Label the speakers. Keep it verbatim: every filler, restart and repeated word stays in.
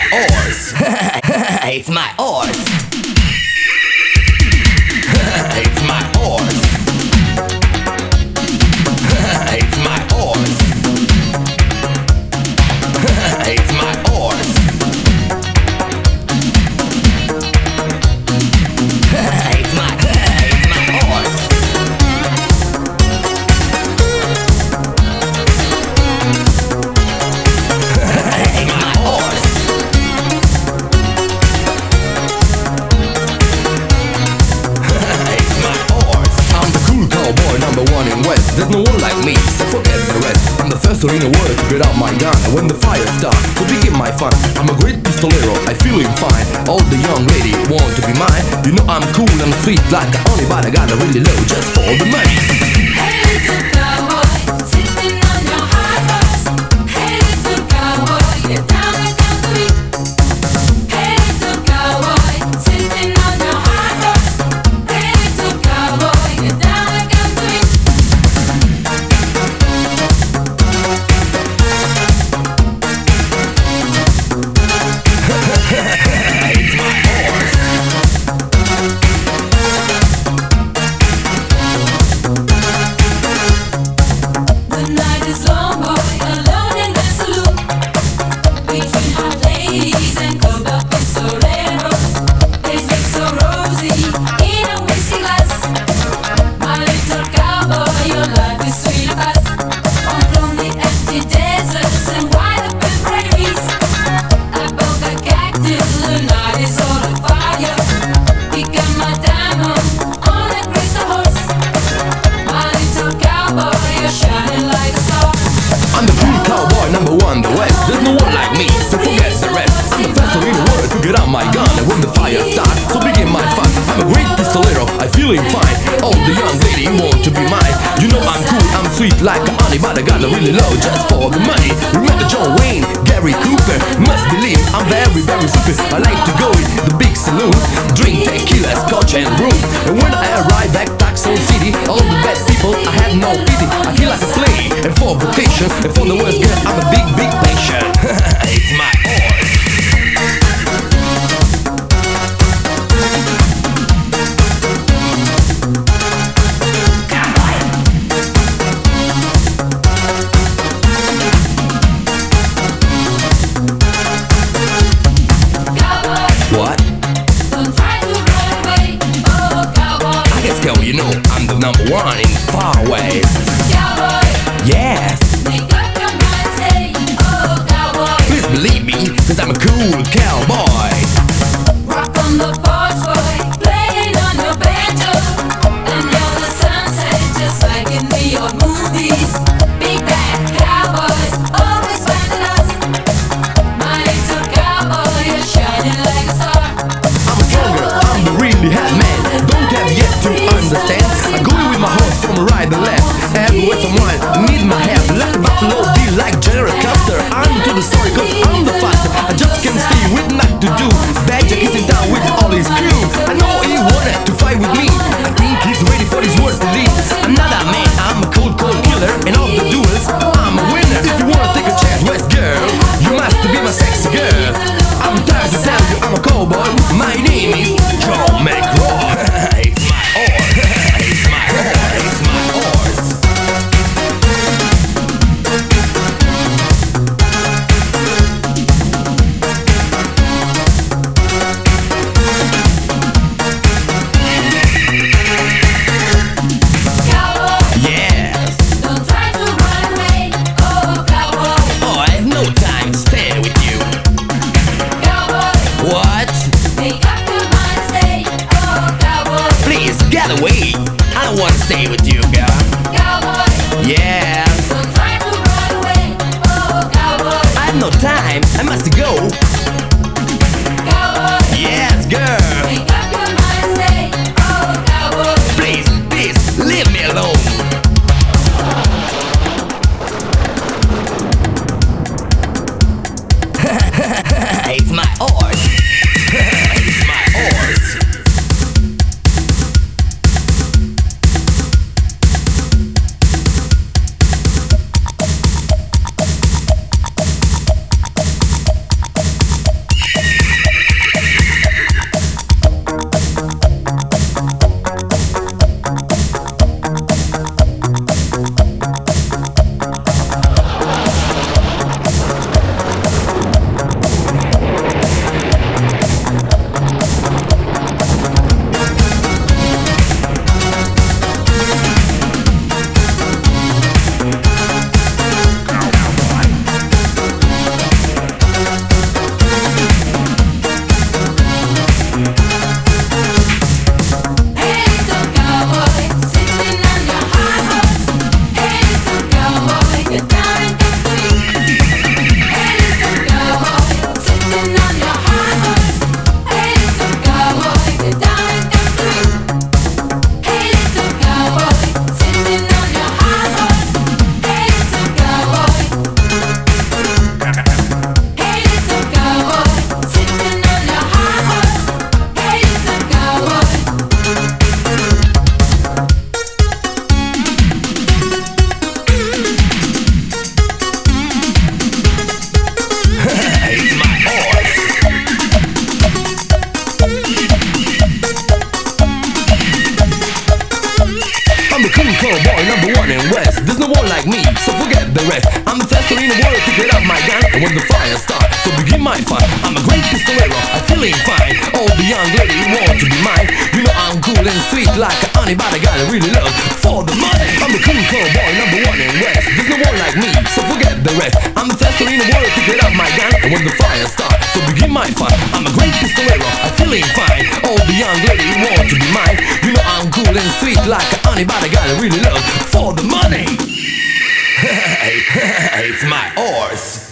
Speaker 1: horse. It's my horse. It's my horse. It's my horse. It's my horse. It's my, it's my horse. It's my horse. It's my horse. I'm the cool cowboy number one in West. There's no one like me, so forget the rest. I'm the first one in the world to get out my gun. And when the fire starts, to begin my fun. I'm a great pistolero, I feeling fine. All the young lady want to be mine. You know I'm cool and sweet like a honey, but I got a really low just for the money.
Speaker 2: Hey little cowboy, sitting on your high horse. Hey little cowboy, you're down the country. Hey little cowboy, sitting on your high horse. Hey little cowboy, you're down the country.
Speaker 1: It's my horse.
Speaker 2: The night is long, boy, alone in the saloon. Between hot ladies and cold up pistoleros. His lips so rosy in a whiskey glass. My little cowboy, your life is sweet and fast. On lonely empty deserts and wide open prairies. Above the cactus, the night is all on fire. Become my diamond on a crazy horse. My little cowboy, you're shining like a star.
Speaker 1: I'm the cool cowboy number one, the West. There's no one like me, so forget the rest. I'm the first one in the world to get out my gun. And when the fire starts, so begin my fun. I'm a great pistolero, I feeling fine. All the young lady want to be mine. You know I'm cool, I'm sweet like a honey, but I got a really low just for the money. Remember John Wayne, Gary Cooper, must believe I'm very, very super. I like to go in the big saloon, drink tequila, scotch and rum. And when I arrive at Tucson City, all the bad people, I have no pity. I feel like a play, and for vacation, and for the worst girl, I'm a big, big patient. It's my horse.
Speaker 2: Cowboy,
Speaker 1: What?
Speaker 2: don't try to run away. Oh, cowboy,
Speaker 1: I guess, girl, you know I'm the number one in far west.
Speaker 2: cowboy,
Speaker 1: Yes,
Speaker 2: make up your mind, say, oh, cowboy.
Speaker 1: please believe me, cause I'm a cool cowboy.
Speaker 2: Rock on the porch, boy, playing on your banjo. Under the sunset, just like in the old movies. Big bad cowboys, always finding us. My little cowboy, you're shining like a star.
Speaker 1: I'm stronger, I'm the really hot man. Don't have yet to understand. I go with my horse from right to left. Everywhere someone need my help. Like a buffalo deal, like General Custer. I'm to the story cause I'm the faster. I just can't see with nothing to do. Badger is in town with all his crew. I know he wanted to fight with me. I think he's ready for his word to lead. I'm not a man, I'm a cold, cold killer. And all the duels, I'm a winner. If you wanna take a chance, West girl, you must be my sexy girl. I'm tired to tell you I'm a cowboy. My name is Joe McGraw. It's my horse. It's my horse. It's my horse.
Speaker 2: Cowboy,
Speaker 1: Yes.
Speaker 2: don't try to run away. Oh, cowboy,
Speaker 1: Oh, I have no time to spare with you.
Speaker 2: cowboy,
Speaker 1: What?
Speaker 2: make up your mind, say, oh, cowboy,
Speaker 1: Please get away. I don't want to stay with you, girl.
Speaker 2: cowboy,
Speaker 1: Yeah.
Speaker 2: don't try to run away. Oh, cowboy,
Speaker 1: I have no time. I must go.
Speaker 2: cowboy,
Speaker 1: Yes, girl.
Speaker 2: make up your mind, say, oh, cowboy.
Speaker 1: Please, please, leave me alone. It's my horse. It's my horse. pick up my gun, and when the fire starts, so begin my fun. I'm a great pistolero, I'm feeling fine. All the young ladies want to be mine. You know I'm cool and sweet like a honey, but I gotta really love for the money. I'm the cool cowboy, number one in West. There's no one like me, so forget the rest. I'm the fastest in the world to pick up my gun, and when the fire starts, so begin my fun. I'm a great pistolero, I'm feeling fine. All the young ladies want to be mine. You know I'm cool and sweet like a honey, but I gotta really love for the money. It's my horse.